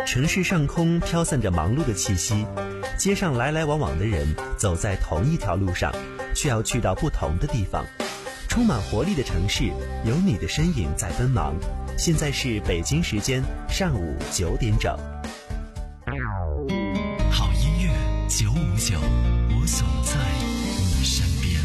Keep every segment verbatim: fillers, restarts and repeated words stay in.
城市上空飘散着忙碌的气息，街上来来往往的人走在同一条路上，却要去到不同的地方。充满活力的城市，有你的身影在奔忙。现在是北京时间上午九点整。 好音乐九五九，我总在你身边。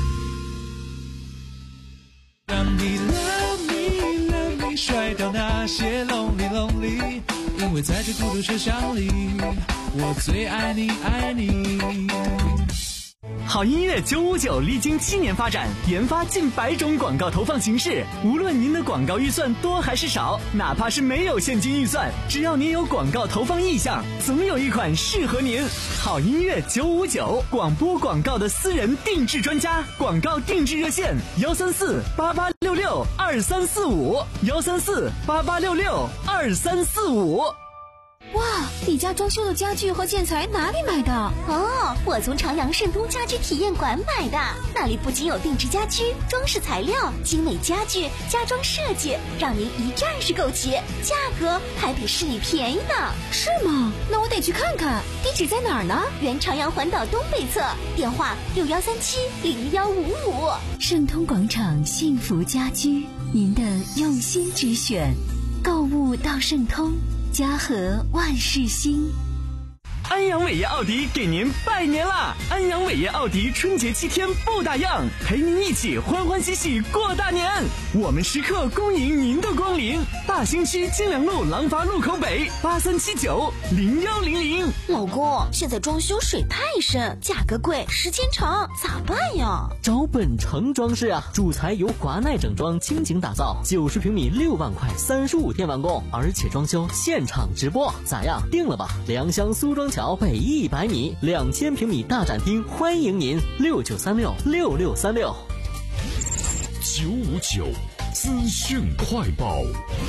让你 love me love me， 甩掉那些 lonely lonely， 因为在这孤独车厢里，我最爱你爱你。 好音乐九五九历经七年发展，研发近百种广告投放形式。无论您的广告预算多还是少，哪怕是没有现金预算，只要您有广告投放意向，总有一款适合您。好音乐九五九，广播广告的私人定制专家，广告定制热线幺三四八八六六二三四五幺三四八八六六二三四五。 哇，李家装修的家具和建材哪里买的？ 哦，我从朝阳盛都家居体验馆买的，那里不仅有定制家居、装饰材料、精美家具、家装设计，让您一站式购齐，价格还比市里便宜呢。 是吗？那我得去看看。地址在哪儿呢？ 原朝阳环岛东北侧，电话六幺三七零幺五五。 盛通广场幸福家居，您的用心之选，购物到盛通。家和万事兴。 安阳伟业奥迪给您拜年啦！安阳伟业奥迪春节七天不打烊，陪您一起欢欢喜喜过大年。我们时刻恭迎您的光临。大兴区金良路廊坊路口北八三七九零幺零零。 老公，现在装修水太深，价格贵，时间长，咋办呀？ 找本城装饰啊，主材由华奈整装倾情打造，九十平米六万块，三十五天完工，而且装修现场直播，咋样？定了吧？良乡苏庄桥北一百米，两千平米大展厅，欢迎您六九三六六六三六。 九五九资讯快报。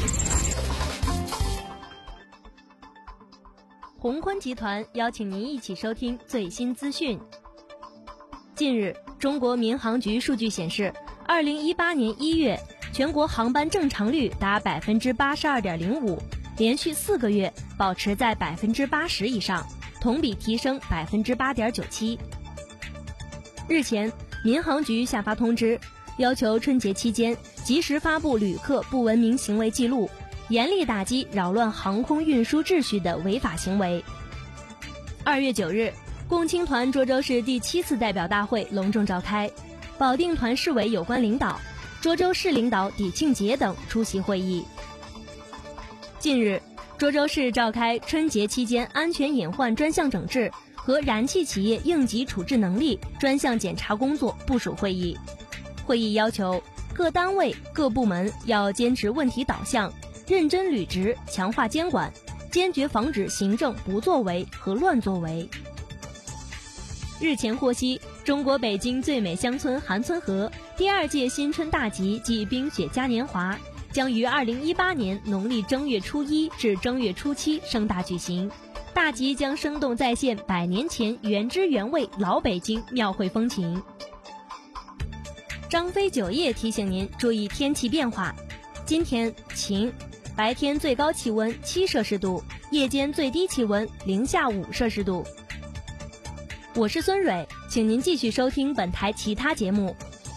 宏观集团邀请您一起收听最新资讯。近日，中国民航局数据显示，二零一八年一月，全国航班正常率达百分之八十二点零五，连续四个月保持在百分之八十以上，同比提升百分之八点九七。日前，民航局下发通知，要求春节期间及时发布旅客不文明行为记录，严厉打击扰乱航空运输秩序的违法行为。二月九日，共青团涿州市第七次代表大会隆重召开，保定团市委有关领导、涿州市领导李庆杰等出席会议。近日，涿州市召开春节期间安全隐患专项整治和燃气企业应急处置能力专项检查工作部署会议。会议要求各单位各部门要坚持问题导向，认真履职，强化监管，坚决防止行政不作为和乱作为。日前获悉，中国北京最美乡村韩村河第二届新春大集暨冰雪嘉年华将于二零一八年农历正月初一至正月初七盛大举行。大集将生动再现百年前原汁原味老北京庙会风情。张飞酒业提醒您注意天气变化，今天晴，白天最高气温七摄氏度，夜间最低气温零下五摄氏度。我是孙蕊，请您继续收听本台其他节目。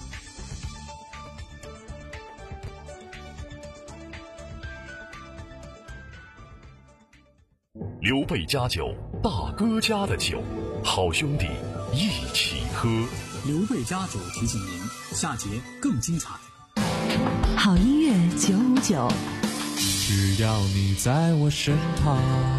刘备家酒，大哥家的酒，好兄弟一起喝。 刘备家酒提醒您，下节更精彩。 好音乐九五九， 只要你在我身旁。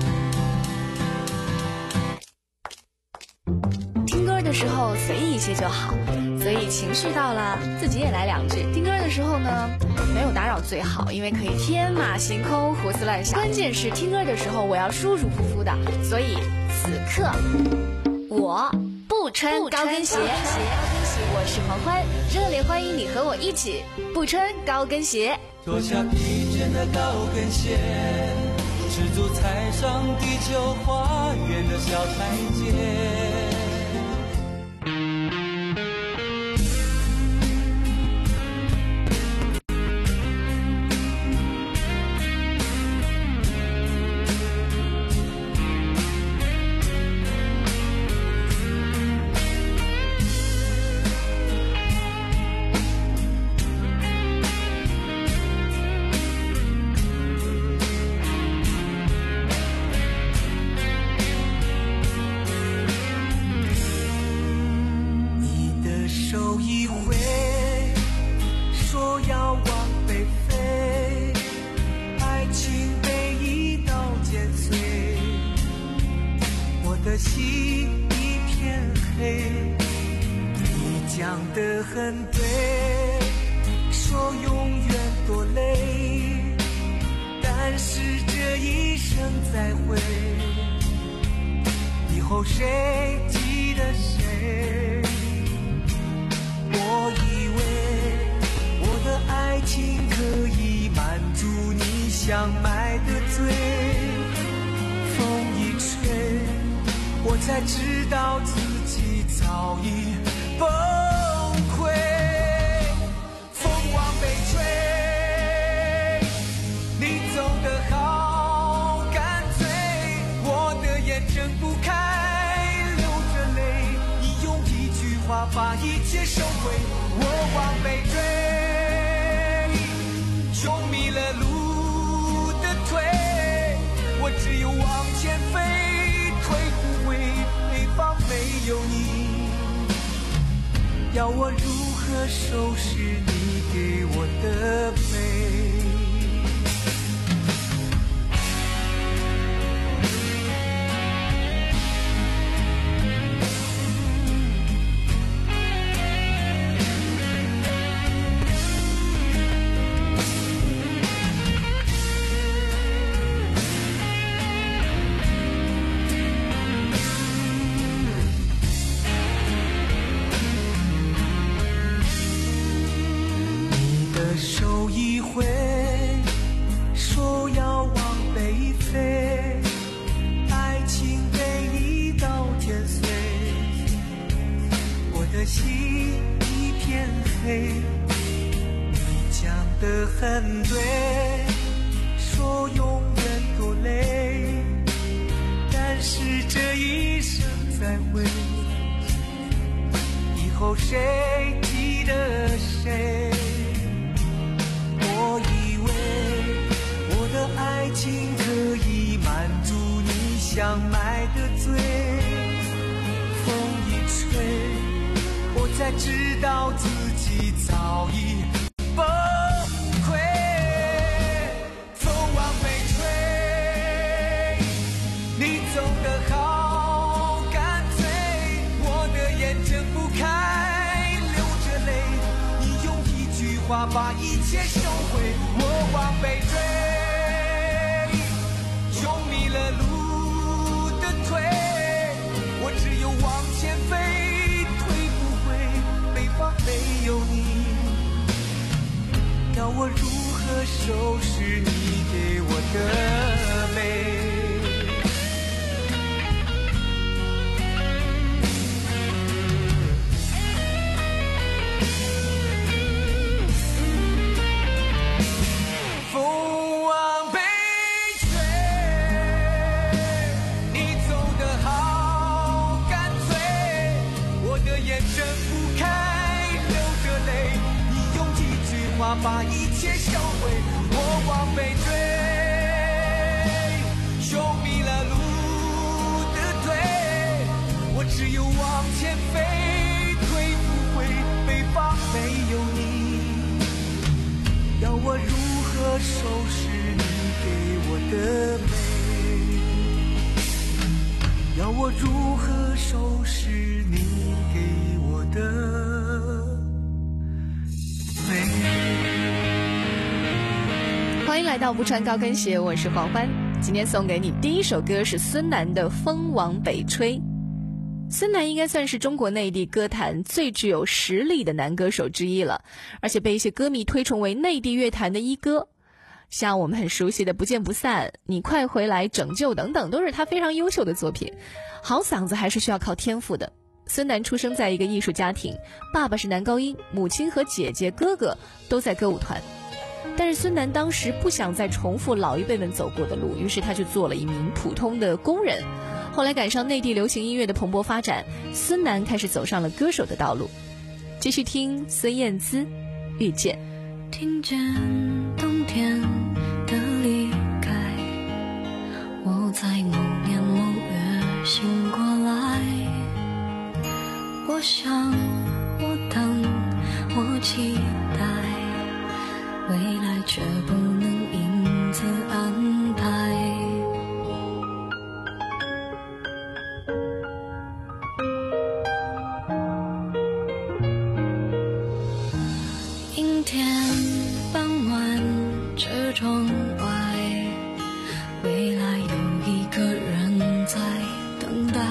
听歌的时候随意一些就好，所以情绪到了，自己也来两句。听歌的时候呢，没有打扰最好，因为可以天马行空、胡思乱想。关键是听歌的时候，我要舒舒服服的，所以此刻我不穿高跟鞋。我是黄欢，热烈欢迎你和我一起不穿高跟鞋。 脱下披肩的高跟鞋，赤足踩上地球花园的小台阶。 说要往北飞，爱情被一刀剪碎，我的心一片黑。你讲得很对，说永远多累，但是这一生再会，以后谁记得谁？我以为我的爱情可以满足你想买的醉，风一吹，我才知道自己早已崩溃。风往北吹，你走得好干脆，我的眼睁不开，流着泪，你用一句话把一切收回。我往北追，穷迷了路的腿，我只有往前飞，退不回，北方没有你，要我如何收拾你给我的美？手一挥，说要往北飞，爱情被一刀剪碎，我的心一片黑。你讲得很对，说永远多累，但是这一生再会，以后谁记得谁？我以为我的爱情可以满足你想买的醉，风一吹，我才知道自己早已崩溃。风往北吹，你走得好干脆，我的眼睁不开，流着泪，你用一句话把一切收回。我往北追，穷迷了路的腿，我只有往前飞，退不回，北方没有你，要我如何收拾你给我的美？把一切销毁，我往北追，穷迷了路的腿，我只有往前飞，退不回，北方没有你，要我如何收拾你给我的美？要我如何收拾你给我的美？ 欢迎来到不穿高跟鞋，我是黄欢。今天送给你第一首歌是孙楠的《风往北吹》。孙楠应该算是中国内地歌坛最具有实力的男歌手之一了，而且被一些歌迷推崇为内地乐坛的一哥。像我们很熟悉的《不见不散》、你快回来、拯救等等，都是他非常优秀的作品。好嗓子还是需要靠天赋的。孙楠出生在一个艺术家庭，爸爸是男高音，母亲和姐姐哥哥都在歌舞团。但是孙楠当时不想再重复老一辈们走过的路，于是他就做了一名普通的工人。后来赶上内地流行音乐的蓬勃发展，孙楠开始走上了歌手的道路。继续听孙燕姿《遇见》。 听见冬天的离开，我在某年某月醒过来，我想我等我期待， 未来却不能因此安排。阴天傍晚，车窗外，未来有一个人在等待。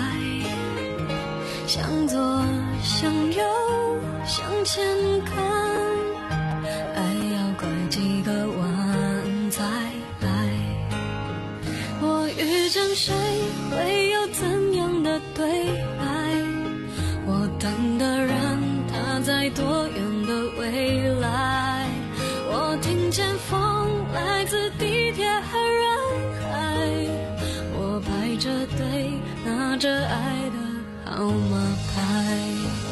向左向右向前看，爱要拐几个弯才来。我遇见谁会有怎样的对白？我等的人他在多远的未来？我听见风来自地铁和人海，我排着队拿着爱的号码牌。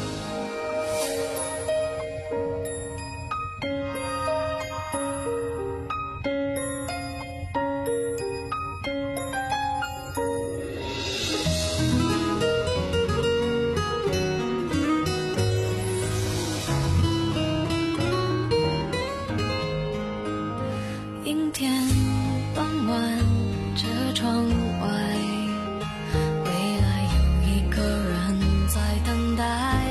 阴天傍晚，车窗外，未来有一个人在等待。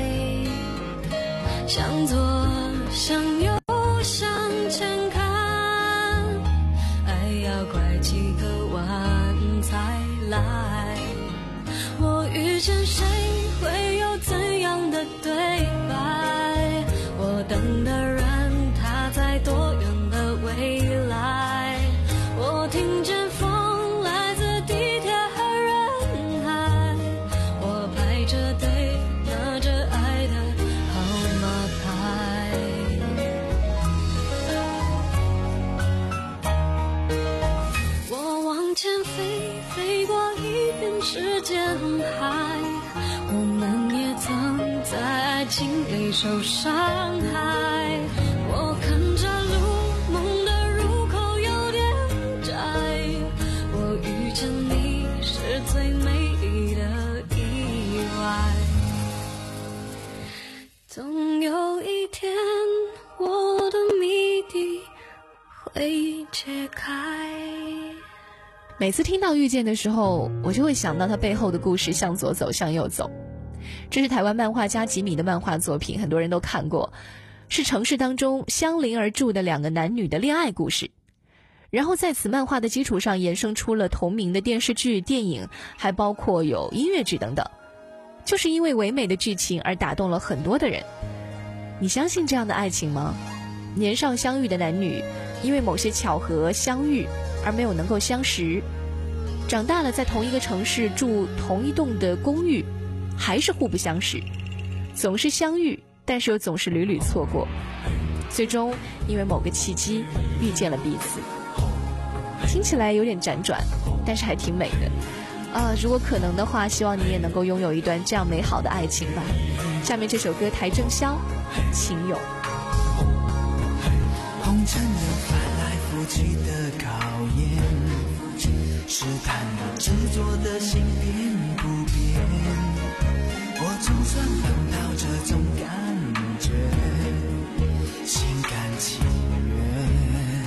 向左向右向前看，爱要拐几个弯才来。我遇见谁会有怎样的对白？我等的人他在多远的未来？我听见风来自地铁和人海，我排着队拿着爱的号码牌。我往前飞，飞过一片时间海，我们也曾在爱情里受伤害。我看着路，梦的入口有点窄，我遇见你是最美丽的意外。总有一天，我的谜底会解开。 每次听到遇见的时候，我就会想到它背后的故事，向左走向右走。这是台湾漫画家吉米的漫画作品，很多人都看过，是城市当中相邻而住的两个男女的恋爱故事。然后在此漫画的基础上衍生出了同名的电视剧、电影，还包括有音乐剧等等。就是因为唯美的剧情而打动了很多的人。你相信这样的爱情吗？年少相遇的男女，因为某些巧合相遇而没有能够相识，长大了在同一个城市住同一栋的公寓，还是互不相识，总是相遇，但是又总是屡屡错过，最终因为某个契机遇见了彼此。听起来有点辗转，但是还挺美的啊！如果可能的话，希望你也能够拥有一段这样美好的爱情吧。下面这首歌邰正宵《情咏》。 红尘人翻来覆去的考验，试探我执着的心变不变。我总算碰到这种感觉，心甘情愿。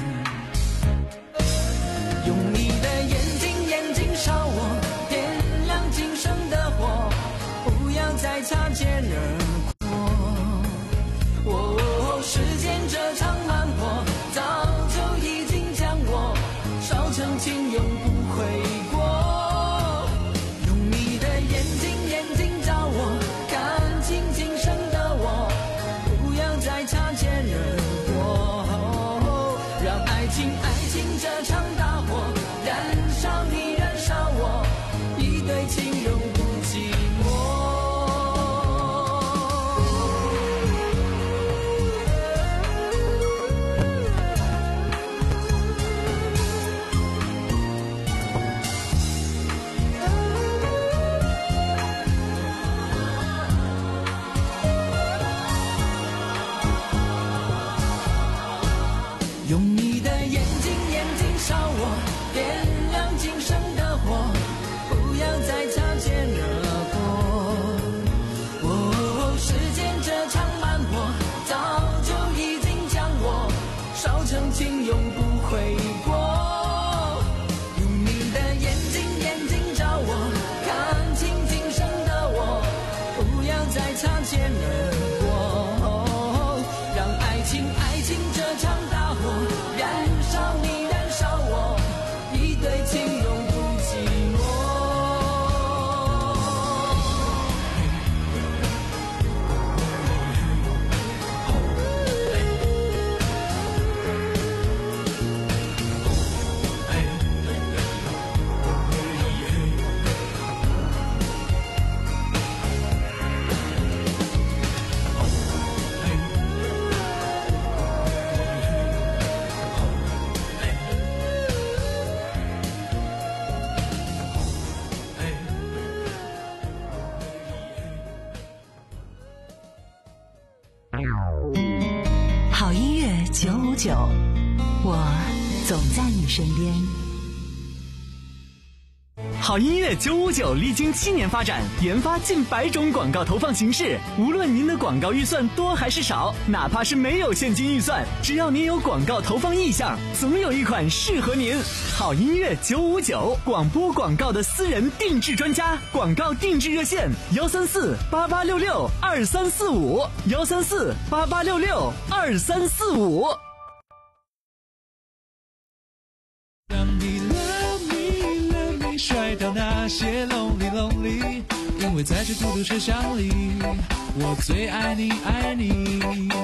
用你的眼睛，眼睛烧我，点亮今生的火，不要再擦肩而过。哦，时间这场慢火，早就已经将我烧成情永不悔过。用你的眼睛，眼睛照我，看清今生的我，不要再擦肩而过。让爱情，爱情这场大火，燃烧你，燃烧我，一对情永不寂寞。用你的眼睛，眼睛烧我，点亮今生的火，不要再擦肩而过。哦，时间这场慢火，早就已经将我烧成九，我总在你身边。 好音乐九五九历经七年发展，研发近百种广告投放形式。无论您的广告预算多还是少，哪怕是没有现金预算，只要您有广告投放意向，总有一款适合您。好音乐九五九，广播广告的私人定制专家，广告定制热线：幺三四八八六六二三四五，幺三四八八六六二三四五。 甩掉那些 lonely lonely， 因为在这孤独车厢里，我最爱你爱你。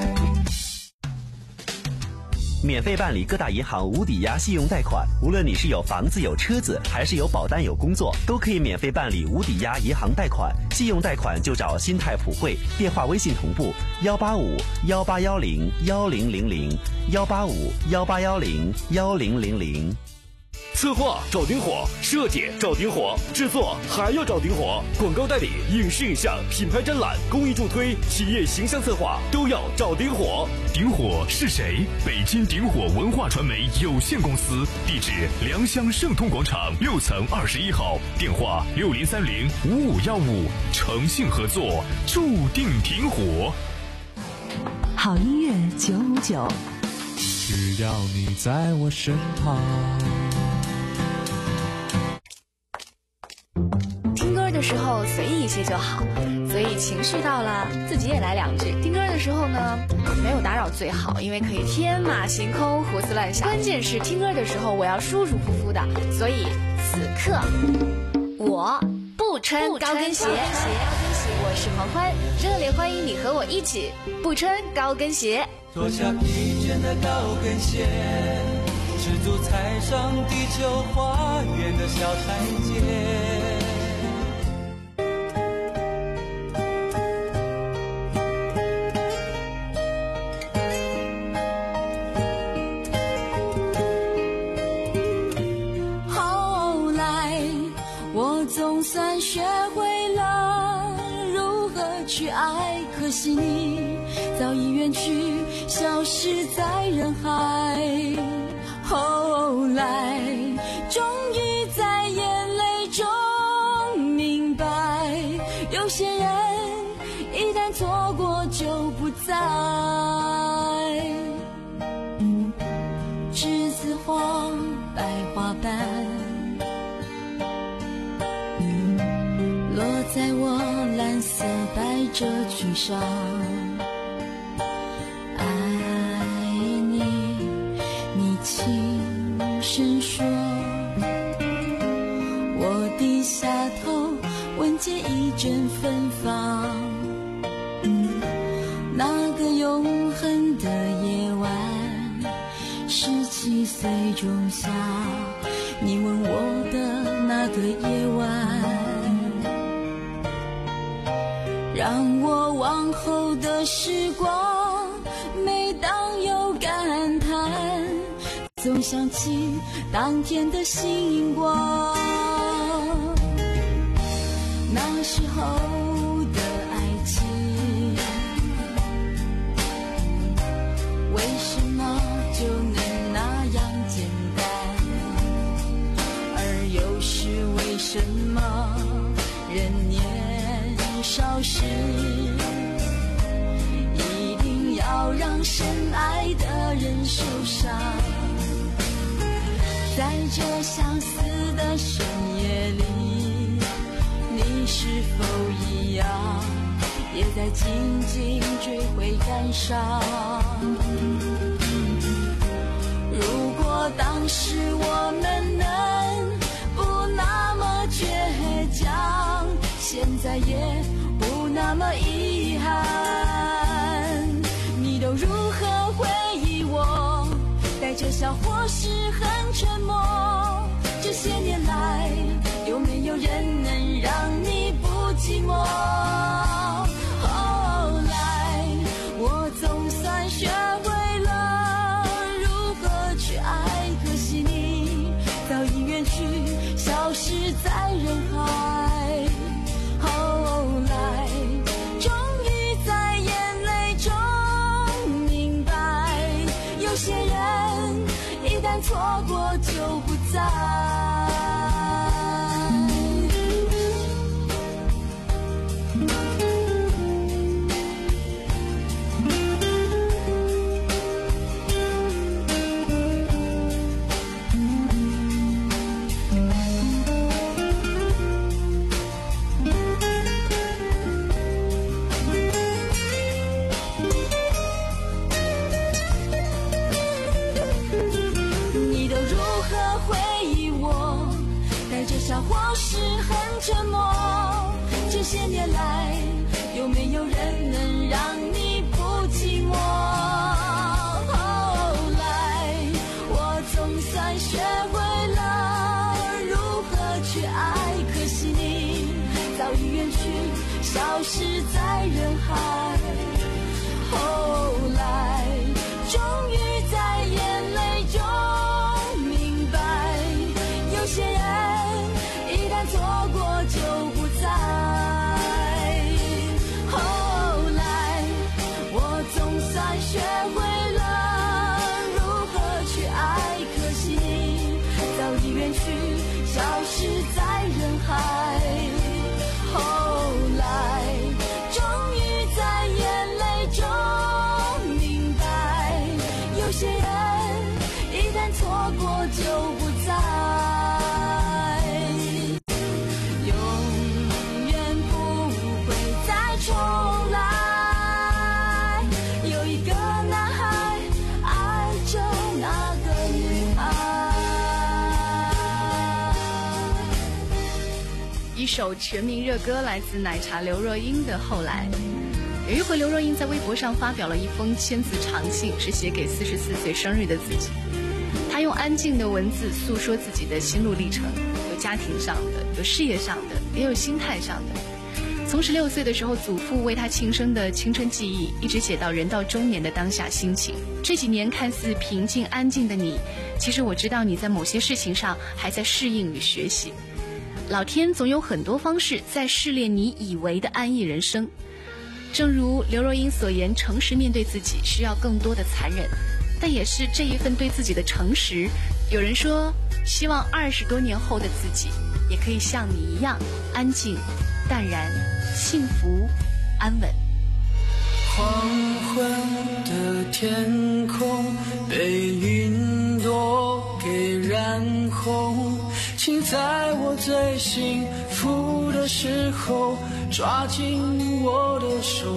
免费办理各大银行无抵押信用贷款，无论你是有房子有车子，还是有保单有工作，都可以免费办理无抵押银行贷款。信用贷款就找新泰普惠，电话微信同步幺八五幺八幺零幺零零零幺八五幺八幺零幺零零零。 策划找顶火，设计找顶火，制作还要找顶火，广告代理、影视影像、品牌展览、公益助推、企业形象策划都要找顶火。 顶火是谁？北京顶火文化传媒有限公司，地址良乡盛通广场六层二十一号，电话六零三零五五幺五，诚信合作，注定顶火。 好音乐九五九， 只要你在我身旁。 听歌的时候随意一些就好，所以情绪到了自己也来两句。听歌的时候呢，没有打扰最好，因为可以天马行空、胡思乱想。关键是听歌的时候我要舒舒服服的，所以此刻我不穿高跟鞋。我是黄欢，热烈欢迎你和我一起不穿高跟鞋。 脱下疲倦的高跟鞋，赤足踩上地球花园的小台阶。 后来我总算学会了如何去爱，可惜你早已远去，消失在人海。后来终于在眼泪中明白，有些人一旦错过就不再。栀子花白花瓣落在我蓝色百褶裙上，爱你，你轻声说。我低下头，闻见一阵芬芳。那个永恒的夜晚，十七岁仲夏，你吻我的那个夜晚，让我往后的时光，每当有感叹，总想起当天的星光。那时候的爱情，为什么就能那样简单？而又是为什么人年少时，一定要让深爱的人受伤？在这相似的深夜里，你是否一样，也在静静追悔感伤？如果当时我们能不那么倔强，现在也不那么遗憾。你都如何回忆我？带着笑或是很沉默。这些年来，有没有人能让你不寂寞？后来我总算学会了如何去爱，可惜你早已远去，消失在人海。后来终于在眼泪中明白，有些人一旦错过就不再。或是很沉默，这些年来有没有人能让你不寂寞？后来我总算学会了如何去爱，可惜你早已远去，消失在人海。后来终于在眼泪中明白，有些人一旦错过就不再。后来我总算学会了如何去爱，可惜你早已远去，消失在人海。后来终于在眼泪中明白，有些人一旦错过就不再。 一首全民热歌来自奶茶刘若英的《后来》。有一回，刘若英在微博上发表了一封千字长信，是写给四十四岁生日的自己。她用安静的文字诉说自己的心路历程，有家庭上的，有事业上的，也有心态上的。从十六岁的时候，祖父为她庆生的青春记忆，一直写到人到中年的当下心情。这几年看似平静安静的你，其实我知道你在某些事情上还在适应与学习。老天总有很多方式在试炼你以为的安逸人生。正如刘若英所言，诚实面对自己需要更多的残忍，但也是这一份对自己的诚实。有人说，希望二十多年后的自己也可以像你一样安静、淡然、幸福、安稳。 黄昏的天空被云朵给染红，请在我最幸福的时候抓紧我的手，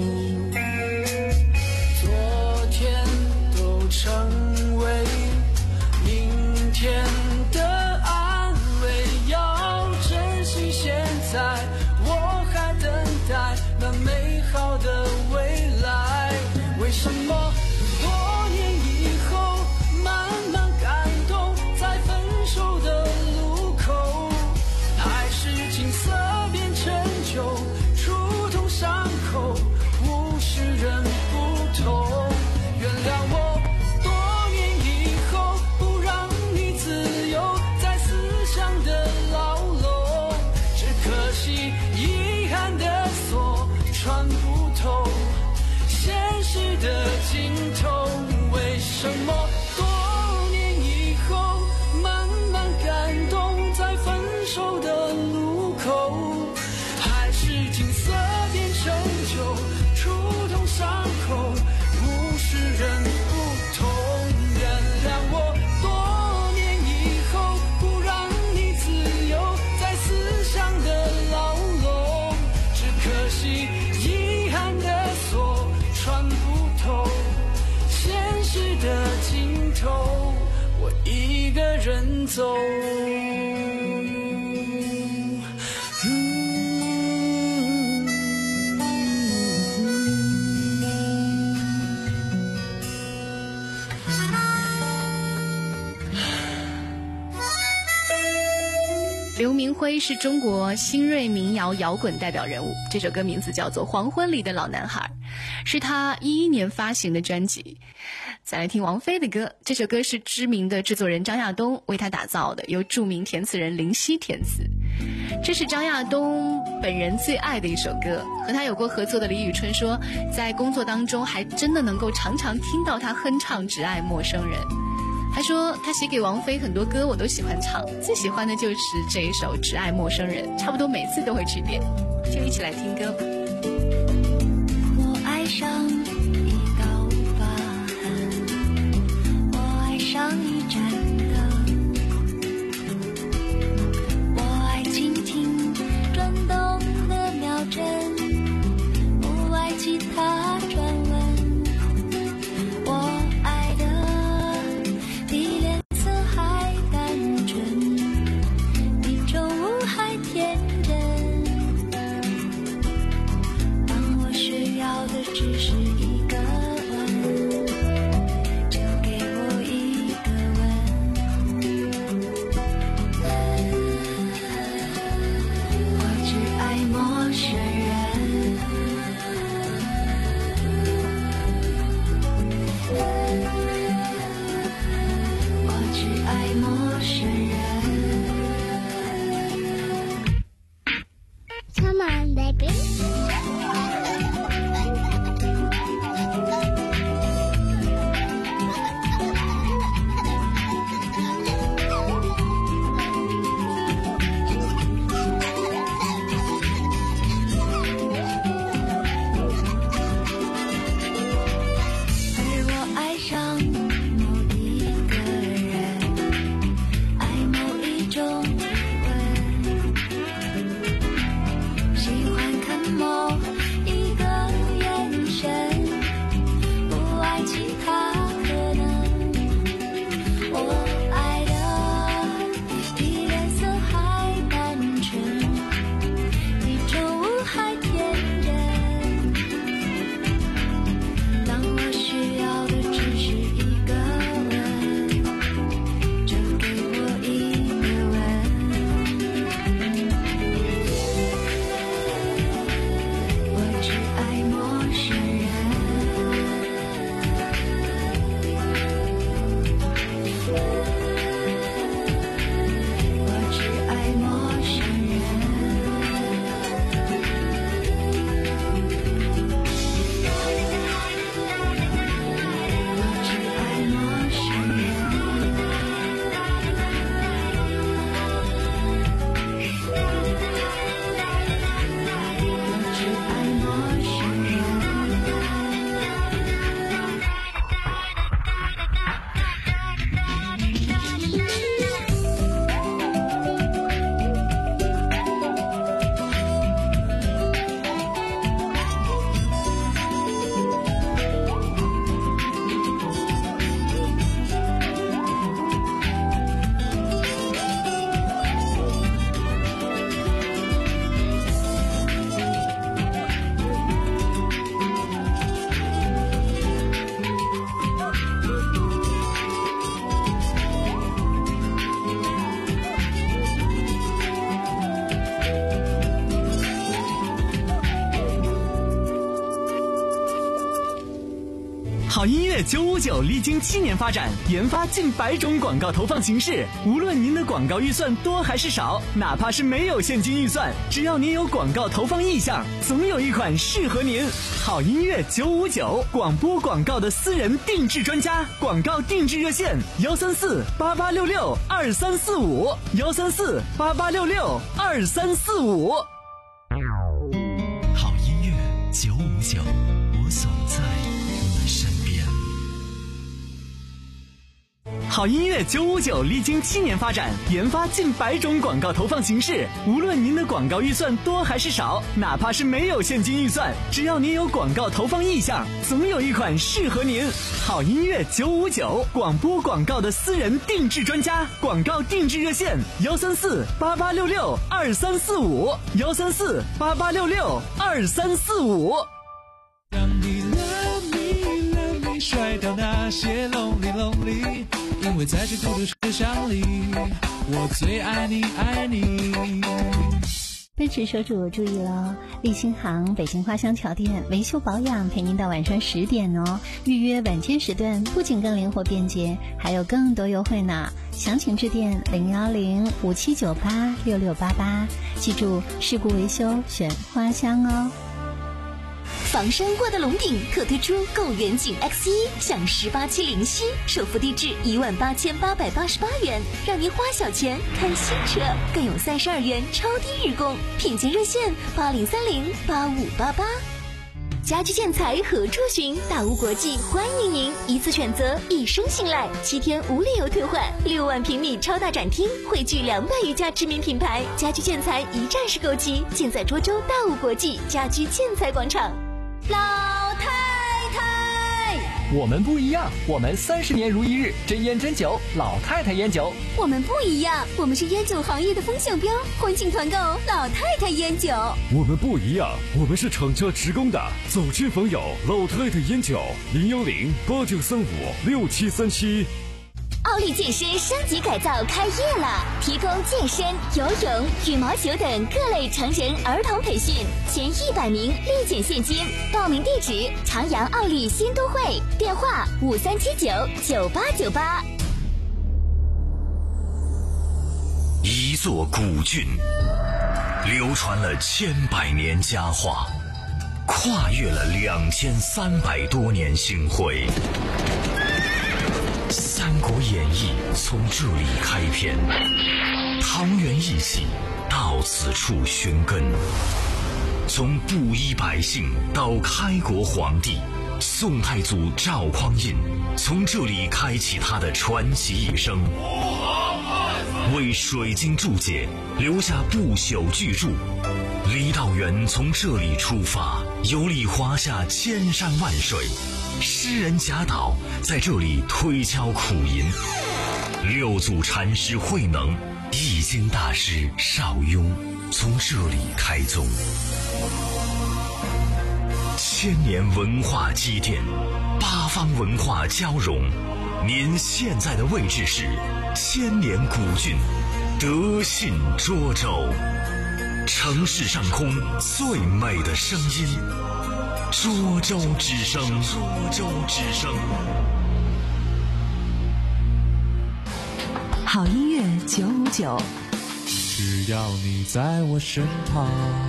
昨天都成为明天的安慰，要珍惜现在，我还等待那美好的未来。为什么多年以后慢慢感动，在分手的路口，还是景色变成旧，触痛伤口，物是人不同。原谅我多年以后不让你自由在思想的牢笼，只可惜遗憾的锁穿不透现实的尽头。为什么多年以后慢慢感动，在分手的路口，还是景色变成旧，触痛伤口，物是人不同。原谅我多年以后不让你自由在思想的牢笼，只可惜遗憾的锁穿不透现实的尽头，我一个人走。 刘明辉是中国新锐民谣摇滚代表人物，这首歌名字叫做《黄昏里的老男孩》，是他一一年发行的专辑。再来听王菲的歌，这首歌是知名的制作人张亚东为他打造的，由著名填词人林夕填词。这是张亚东本人最爱的一首歌，和他有过合作的李宇春说，在工作当中还真的能够常常听到他哼唱《只爱陌生人》。 他说他写给王菲很多歌我都喜欢唱，最喜欢的就是这一首《只爱陌生人》，差不多每次都会去点，就一起来听歌吧。 我爱上一道疤痕，我爱上一盏灯，我爱蜻蜓转动的秒针，不爱其他传闻。我爱的比脸色还单纯，比中午还天真。当我需要的只是一个吻，就给我一个吻。我只爱陌生人。我只爱陌生人。Come on, baby. 好音乐九五九历经七年发展，研发近百种广告投放形式。无论您的广告预算多还是少，哪怕是没有现金预算，只要您有广告投放意向，总有一款适合您。好音乐九五九，广播广告的私人定制专家，广告定制热线：幺三四八八六六二三四五，幺三四八八六六二三四五。 好音乐九五九，我总在你身边。 好音乐九五九历经七年发展，研发近百种广告投放形式。无论您的广告预算多还是少，哪怕是没有现金预算，只要您有广告投放意向，总有一款适合您。好音乐九五九，广播广告的私人定制专家，广告定制热线：幺三四八八六六二三四五，幺三四八八六六二三四五。 让你 love me love me 甩掉那些 lonely lonely， 因为在这孤独世上里，我最爱你爱你。 奔驰车主注意了，立新行北京花乡桥店维修保养陪您到晚上十点哦。预约晚间时段不仅更灵活便捷，还有更多优惠呢。详情致电零幺零五七九八六六八八，记住事故维修选花乡哦。 房山沃德龙顶特推出购远景 X 一 享十八期零息，首付低至一万八千八百八十八元，让您花小钱看新车，更有三十二元超低日供，品鉴热线八零三零八五八八。家居建材何处寻？大屋国际欢迎您，一次选择，一生信赖，七天无理由退换，六万平米超大展厅，汇聚两百余家知名品牌，家居建材一站式购齐，尽在涿州大屋国际家居建材广场。 老太太， 我们不一样，我们三十年如一日，真烟真酒，老太太烟酒。 我们不一样，我们是烟酒行业的风向标，欢庆团购老太太烟酒。 我们不一样，我们是厂家职工的，走亲访友，老太太烟酒，零幺零八九三五六七三七。 奥利健身升级改造开业了，提供健身、游泳、羽毛球等各类成人儿童培训，前一百名立减现金。报名地址：长阳奥利新都会，电话五三七九九八九八。 一座古郡，流传了千百年佳话，跨越了两千三百多年星辉。《三国演义》从这里开篇，桃园义气到此处寻根。从布衣百姓到开国皇帝，宋太祖赵匡胤从这里开启他的传奇一生，为水晶注解留下不朽巨著。李道元从这里出发，游历华夏千山万水。诗人贾岛在这里推敲苦吟，六祖禅师慧能、易经大师邵雍从这里开宗。千年文化积淀，八方文化交融。您现在的位置是千年古郡德信涿州，城市上空最美的声音。涿州之声，涿州之声。 好音乐九五九， 只要你在我身旁。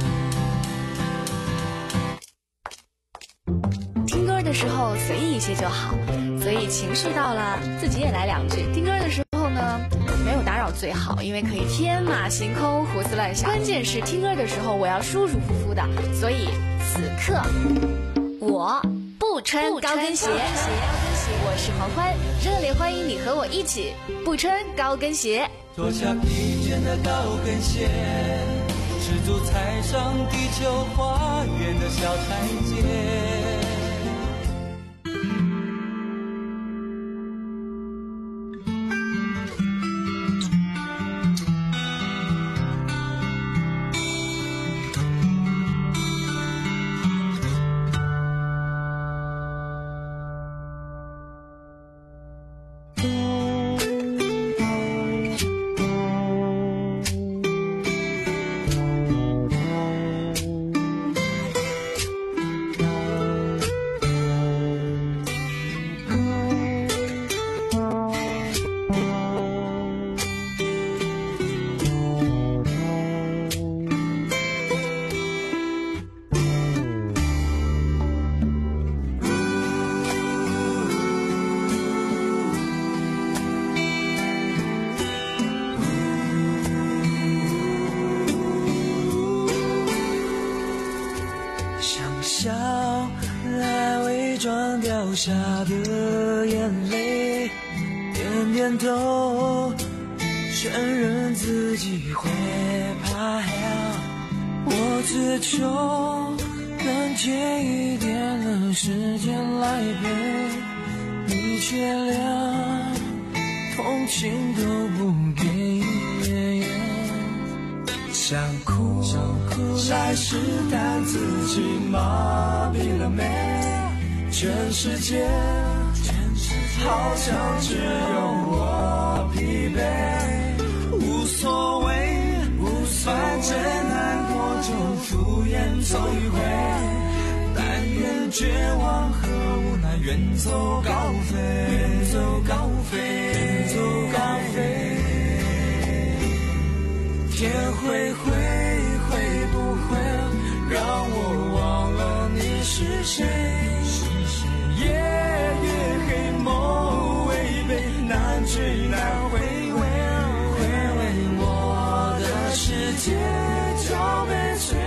听歌的时候随意一些就好，所以情绪到了，自己也来两句。听歌的时候呢，没有打扰最好，因为可以天马行空、胡思乱想。关键是听歌的时候，我要舒舒服服的，所以此刻我不穿高跟鞋。我是黄欢，热烈欢迎你和我一起不穿高跟鞋。 脱下披肩的高跟鞋，赤足踩上地球花园的小台阶。掉下的眼泪，点点头，承认自己会怕。我只求能借一点的时间来陪你，却连同情都不给。想哭，来试探自己麻痹了没？全世界好像只有我疲惫，无所谓，反正难过就敷衍走一回，但愿绝望和无奈远走高飞，远走高飞，远走高飞。天会会会不会让我忘了你是谁？夜夜黑梦违背，难追难回味，回味我的世界就被摧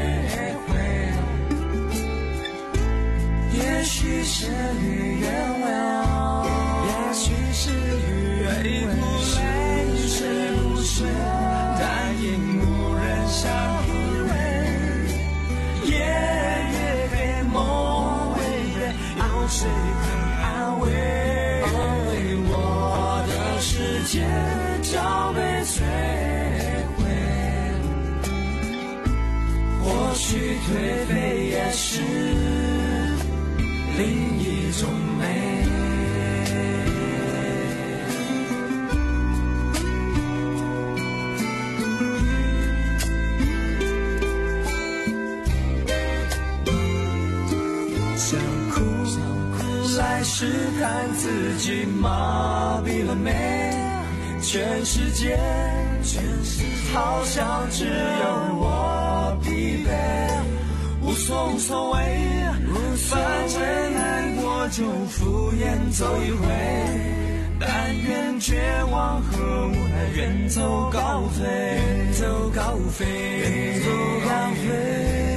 毁。也许是与愿违，也许是与愿违，谁是不是？但因无人相依偎，夜夜黑梦违背，有谁肯安慰？我的世界就被摧毁。或许颓废也是另一种美。想哭来试探自己麻痹了没？全世界好像只有我疲惫，无所无所谓，反正难过就敷衍走一回，但愿绝望和无奈远走高飞，远走高飞，远走高飞。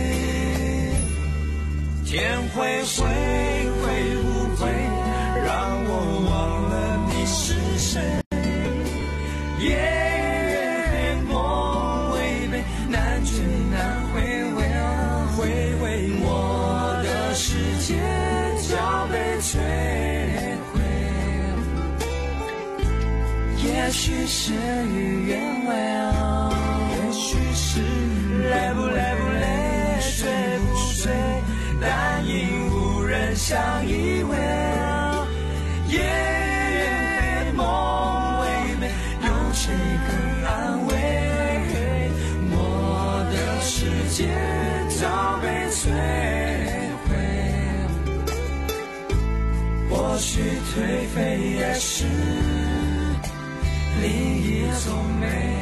天会会会不会让我忘了你是谁？夜夜梦违背，难追难回味，回味我的世界就被摧毁。也许是与愿违，也许是累不累不累，睡不睡，但因无人相依偎。夜夜梦违背，有谁肯安慰？我的世界早被摧毁。或许颓废也是另一种美。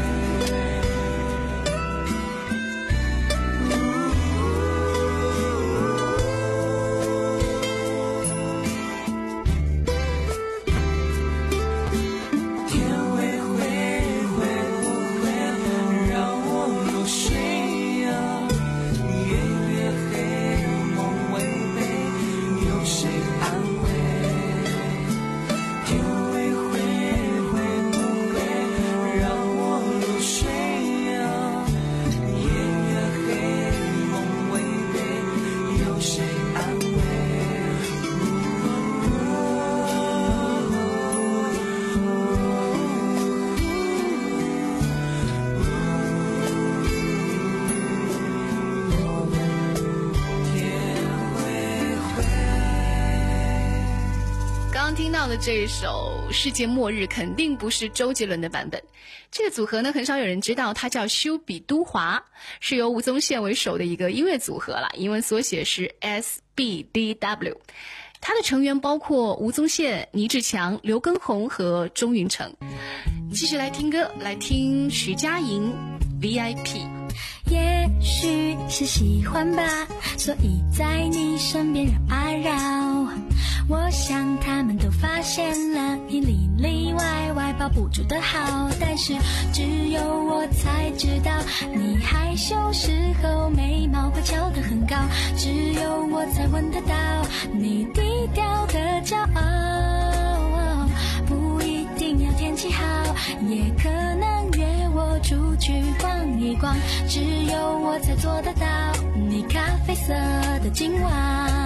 听到的这一首《世界末日》肯定不是周杰伦的版本。这个组合呢，很少有人知道，它叫修比都华，是由吴宗宪为首的一个音乐组合啦，英文缩写是 S B D W。它的成员包括吴宗宪、倪志强、刘畊宏和钟云成。继续来听歌，来听徐佳莹 V I P。 也许是喜欢吧，所以在你身边绕啊绕。我想他们都发现了你里里外外抱不住的好，但是只有我才知道，你害羞时候眉毛会翘得很高，只有我才闻得到你低调的骄傲。不一定要天气好，也可能约我出去逛一逛，只有我才做得到你咖啡色的今晚。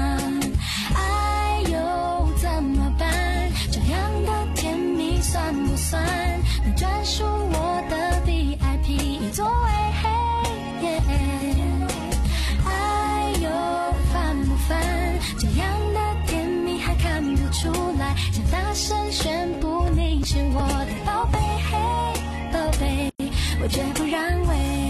哎呦怎么办，这样的甜蜜算不算你专属我的 V I P 座位？哎呦烦不烦，这样的甜蜜还看不出来，想大声宣布你是我的宝贝，宝贝，我绝不让位。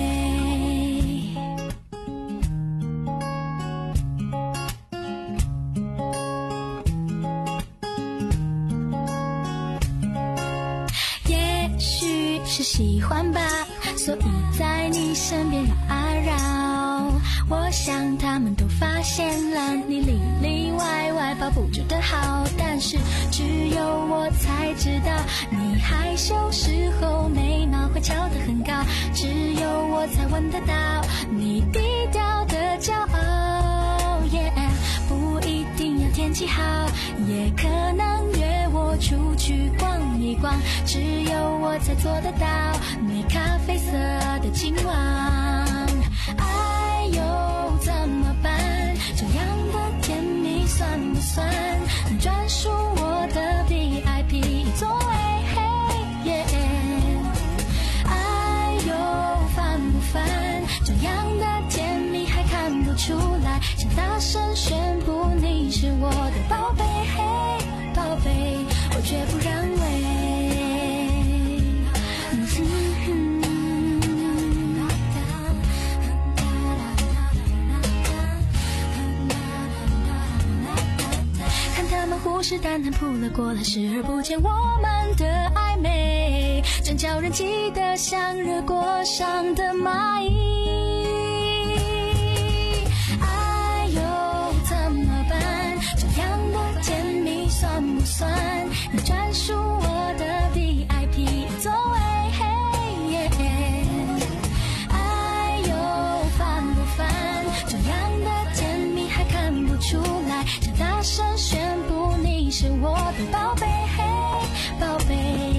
是喜欢吧，所以在你身边绕啊绕。 我想他们都发现了你里里外外包不住的好，但是只有我才知道，你害羞时候眉毛会翘得很高，只有我才闻得到你低调的骄傲。yeah， 不一定要天气好，也可能约我出去逛一逛，只有我才做得到你咖啡色的金黄。哎呦怎么办，这样的甜蜜算不算你专属我的 V I P 座位？哎呦烦不烦，这样的甜蜜还看不出来，想大声宣布你是我的宝贝，嘿宝贝，我绝不让位。嗯哼哼，看他们虎视眈眈扑了过来，视而不见我们的暧昧，真叫人记得像热锅上的蚂蚁。哎呦怎么办，这样的甜蜜算不算你专属我的 V I P 座位？哎呦烦不烦，这样的甜蜜还看不出来，想大声宣布你是我的宝贝，嘿宝贝。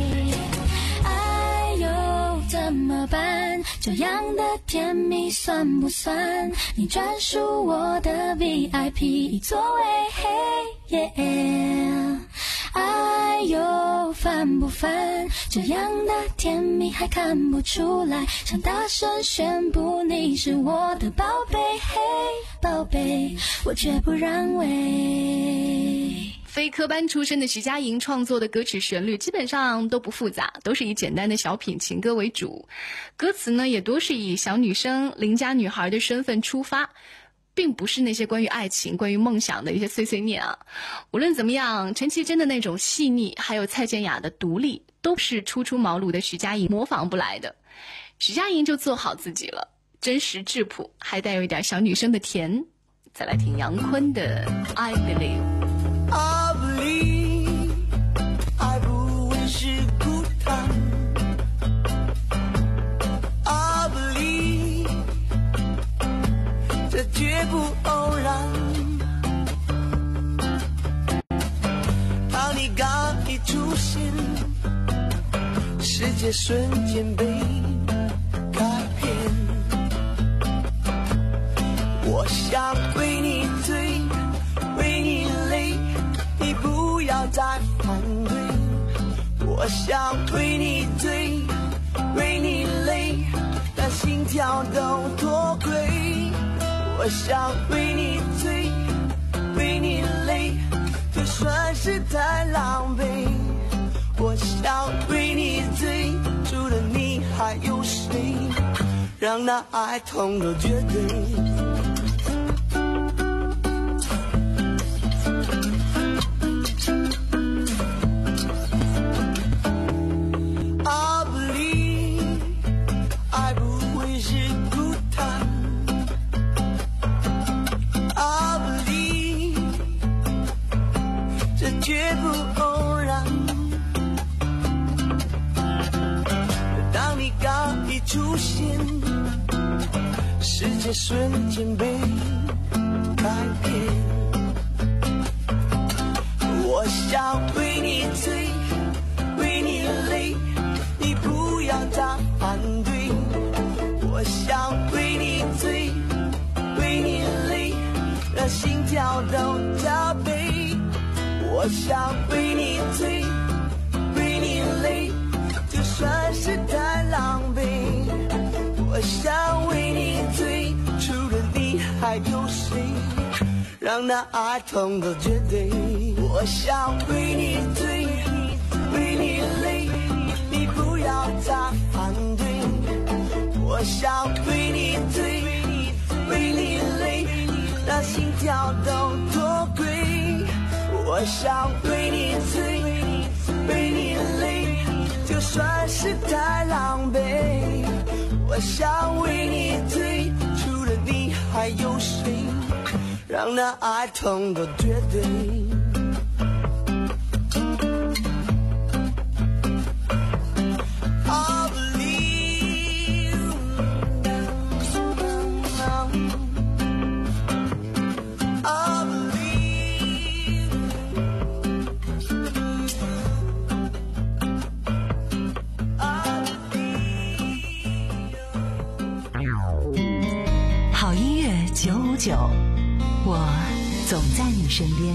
哎呦怎么办，这样的甜蜜算不算你专属我的 V I P 座位？嘿耶，哎呦烦不烦，这样的甜蜜还看不出来，想大声宣布你是我的宝贝，嘿宝贝，我绝不让位。 非科班出身的徐佳莹创作的歌曲旋律基本上都不复杂，都是以简单的小品情歌为主，歌词呢也多是以小女生邻家女孩的身份出发，并不是那些关于爱情关于梦想的一些碎碎念啊。无论怎么样，陈绮贞的那种细腻，还有蔡健雅的独立，都是初出茅庐的徐佳莹模仿不来的。徐佳莹就做好自己了，真实质朴，还带有一点小女生的甜。再来听杨坤的 I Believe。I believe， 爱不会是孤单。I believe， 这绝不偶然。当你刚一出现，世界瞬间被改变。我想为你醉，为你累。你不要再反对，我想为你醉，为你累，但心跳都脱轨。我想为你醉，为你累，就算是太狼狈。我想为你醉，除了你还有谁？让那爱痛的绝对。出现，世界瞬间被改变。我想为你醉，为你累，你不要再反对。我想为你醉，为你累，让心跳都加倍。我想为你醉，为你累，就算是太狼狈。我想为你醉，除了你还有谁？让那爱痛的绝对。我想为你醉，为你累，你不要再反对。我想为你醉，为你累，让心跳都脱轨。我想为你醉，为你累，就算是太狼狈。我想为你醉，除了你还还有谁让那爱痛得绝对？ 好音乐九五九，我总在你身边。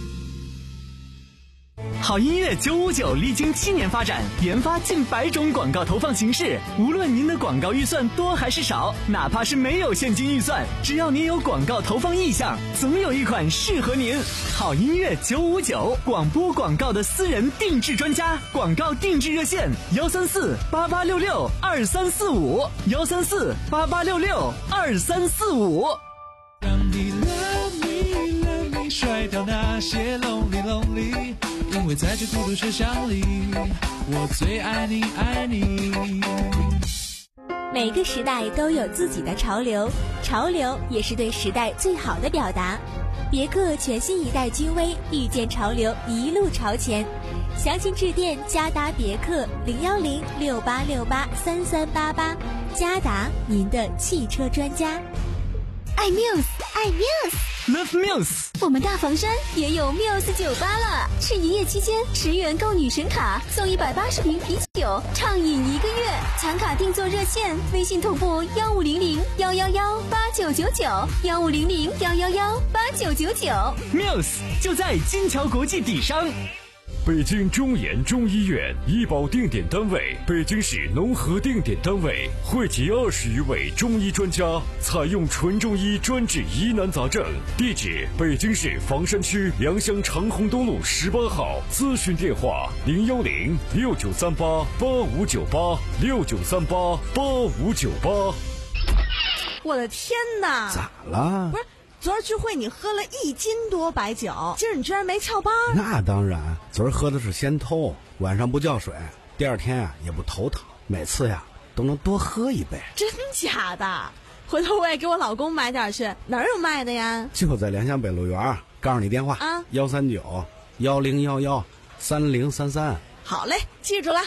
好音乐九五九历经七年发展，研发近百种广告投放形式。无论您的广告预算多还是少，哪怕是没有现金预算，只要您有广告投放意向，总有一款适合您。好音乐九五九，广播广告的私人定制专家，广告定制热线：幺三四八八六六二三四五，幺三四八八六六二三四五。 让你 love me love me 甩掉那些 lonely lonely， 因为在这孤独车厢里，我最爱你爱你。 每个时代都有自己的潮流，潮流也是对时代最好的表达。别克全新一代君威，遇见潮流，一路朝前。详情致电嘉达别克零幺零六八六八三三八八，嘉达您的汽车专家。爱 Muse， 爱 Muse，Love Muse。 我们大房山也有 Muse 酒吧了，是营业期间十元购女神卡，送一百八十瓶啤酒，畅饮一个月。抢卡定做热线，微信同步幺五零零幺幺幺八九九九，幺五零零幺幺幺八九九九。 Muse 就在金桥国际底商。 北京中研中医院医保定点单位，北京市农合定点单位，汇集二十余位中医专家，采用纯中医专治疑难杂症。地址：北京市房山区良乡长虹东路十八号。咨询电话：零幺零六九三八八五九八六九三八八五九八。 我的天哪！ 咋了？ 不是。昨儿聚会你喝了一斤多白酒，今儿你居然没翘班？ 那当然，昨儿喝的是仙偷，晚上不叫水，第二天啊也不头疼，每次呀都能多喝一杯。 真假的？回头我也给我老公买点去，哪儿有卖的呀？ 就在良乡北路园，告诉你电话啊，幺三九幺零幺幺三零三三。 好嘞，记住了。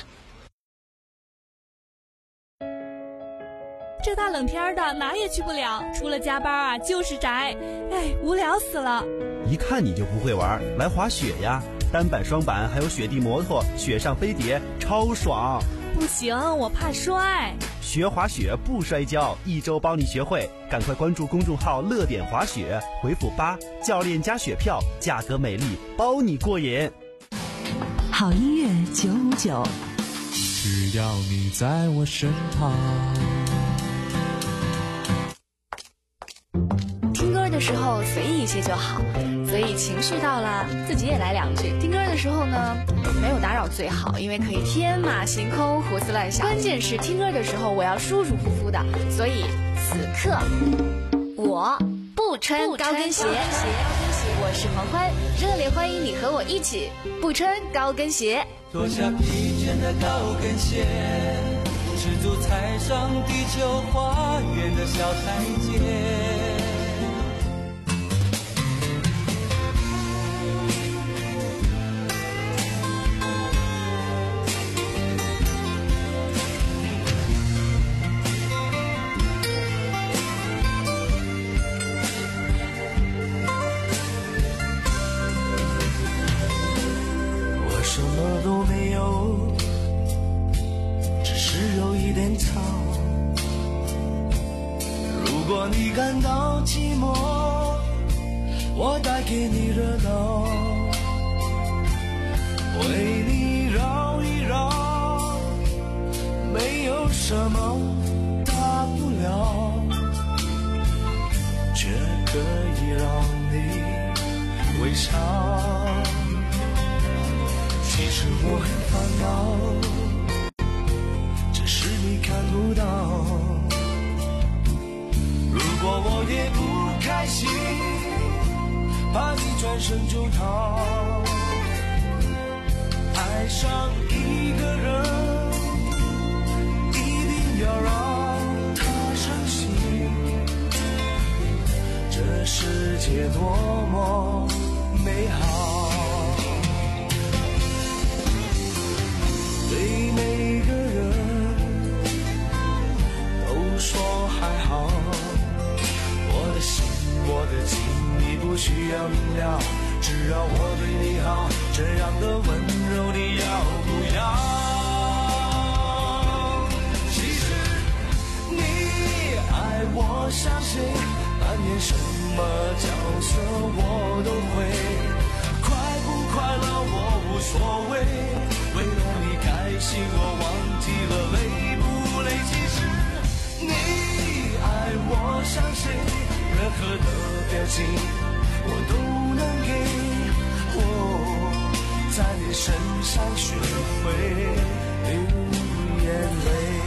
这大冷天的哪也去不了，除了加班啊就是宅，哎，无聊死了。 一看你就不会玩，来滑雪呀，单板双板还有雪地摩托，雪上飞碟超爽。 不行，我怕摔。 学滑雪不摔跤，一周帮你学会，赶快关注公众号乐点滑雪，回复八，教练加雪票，价格美丽，包你过瘾。 好音乐九五九， 只要你在我身旁。 听歌的时候随意一些就好，所以情绪到了自己也来两句。听歌的时候呢，没有打扰最好，因为可以天马行空，胡思乱想。关键是听歌的时候我要舒舒服服的，所以此刻我不穿高跟鞋。我是黄欢，热烈欢迎你和我一起不穿高跟鞋。 脱下疲倦的高跟鞋，赤足踩上地球花园的小台阶。什么都没有，只是有一点草。如果你感到寂寞，我带给你热闹，为你绕一绕，没有什么大不了，却可以让你微笑。其实我很烦恼，只是你看不到。如果我也不开心，怕你转身就逃。爱上一个人，一定要让他伤心。 界多么美好，对每个人都说还好。我的心，我的情，你不需要明了，只要我对你好，这样的温柔你要不要？其实你爱我像谁，扮演什么角色我都会，快不快乐我无所谓，为了你开心我忘记了累不累。其实你爱我像谁，任何的表情我都能给，我在你身上学会流眼泪。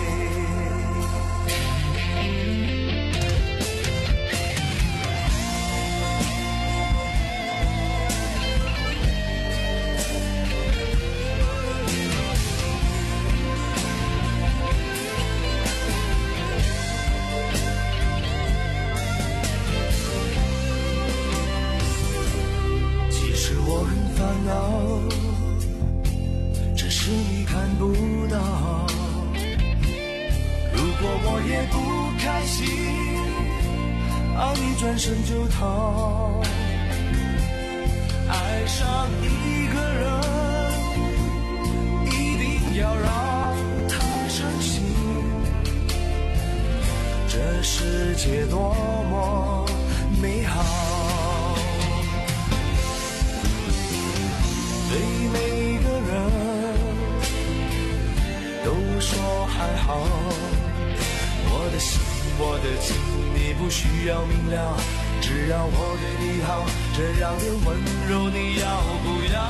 只是你看不到，如果我也不开心，啊，你转身就逃。爱上一个人，一定要让他伤心。这世界多么美好，对每个人都说还好。我的心，我的情，你不需要明了，只要我对你好，这样的温柔你要不要？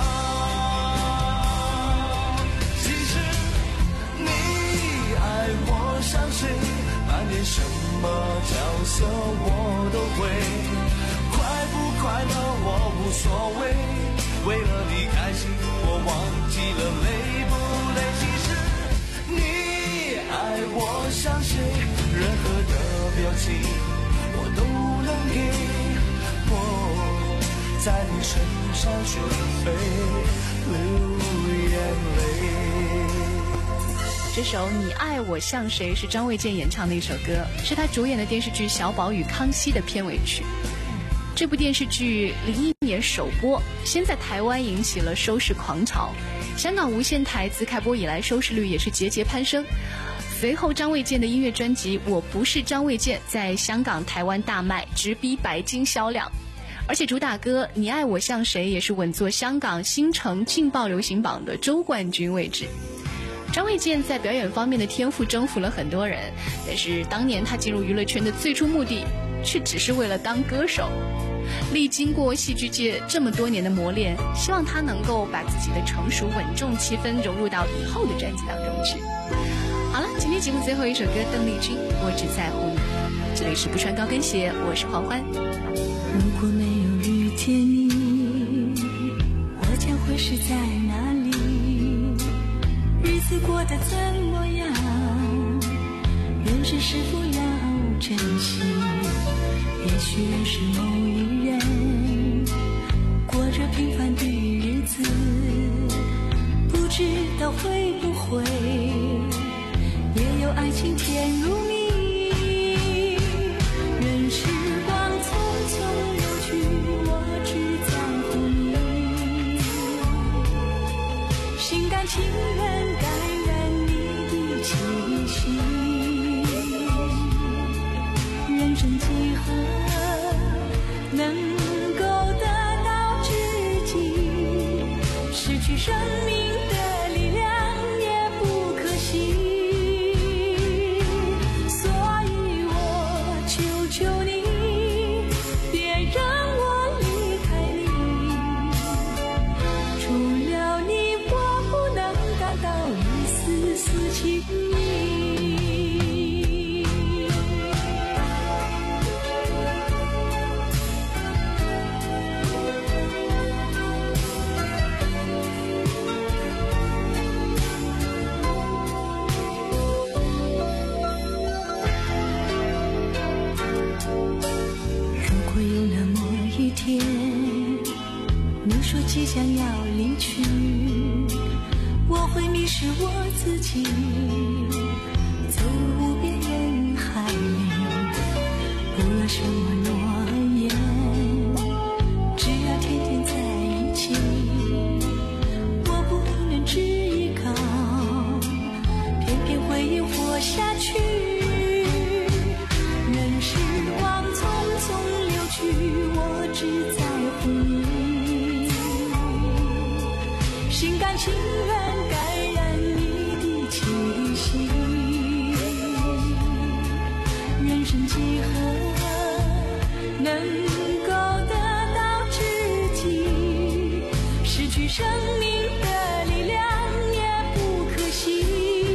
其实你爱我像谁，扮演什么角色我都会，快不快乐我无所谓，为了你开心我忘记了累不累。其实你爱我像谁，任何的表情我都能给，我在你身上学会流眼泪。 这首《你爱我像谁》是张卫健演唱的一首歌，是他主演的电视剧《小宝与康熙》的片尾曲。这部电视剧零一年首播，先在台湾引起了收视狂潮，香港无线台自开播以来收视率也是节节攀升。随后张卫健的音乐专辑《我不是张卫健》在香港、台湾大卖，直逼白金销量。而且主打歌《你爱我像谁》也是稳坐香港新城劲爆流行榜的周冠军位置。张卫健在表演方面的天赋征服了很多人，但是当年他进入娱乐圈的最初目的却只是为了当歌手。历经过戏剧界这么多年的磨练，希望他能够把自己的成熟稳重气氛融入到以后的专辑当中去。好了，今天节目最后一首歌，邓丽君《我只在乎你》。这里是不穿高跟鞋，我是黄欢。 如果没有遇见你，我将会是在哪里？日子过得怎么样？人生是否要珍惜？也许认识某一人，过着平凡的日子，不知道会不会也有爱情甜如蜜。任时光匆匆流去，我只在乎你，心甘情愿感染你的气息。人生几何能够得到知己，失去生命的力量也不可惜。 起，走入无边人海里，不要什么诺言，只要天天在一起。我不能只依靠，偏偏回忆活下去。任时光匆匆流去，我只在乎你，心甘情愿感染你的气息。人生几何能够得到知己，失去生命的力量也不可惜。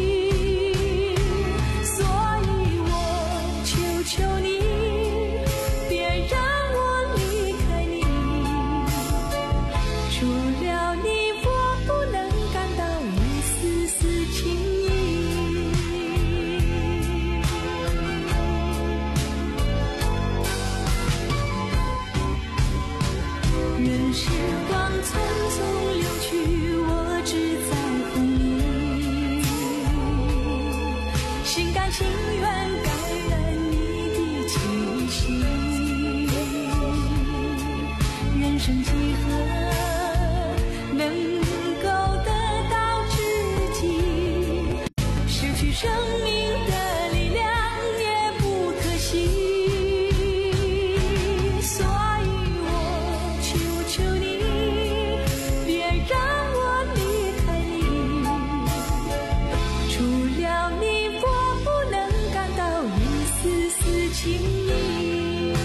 所以我求求你，别让我离开你，除了你我不能感到一丝丝情意。任时光匆匆流去，我只在乎你，心甘情愿感染你的气息。人生几何能够得到知己，失去生命的力量也不可惜。所以我求求你，别让我离开你，除了你我不能感到一丝丝情意。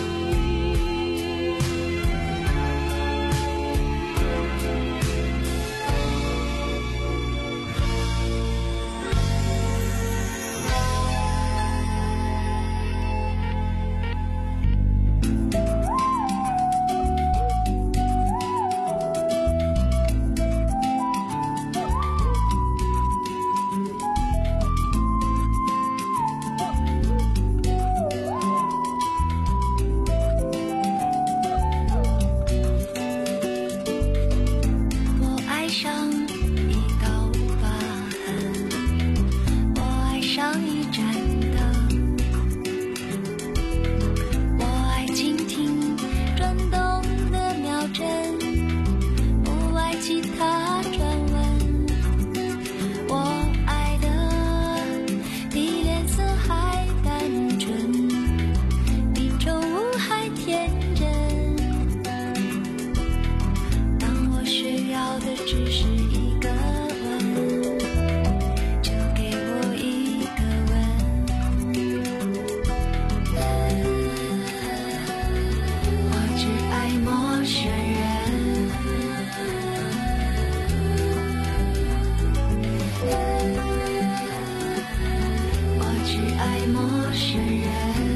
我爱上一道疤痕，我爱上一盏灯，我爱倾听转动的秒针，不爱其他传闻。我爱的比脸色还单纯，比宠物还天真。当我需要的只是一个吻，就给我一个吻。我只爱陌生人，我只爱陌生人。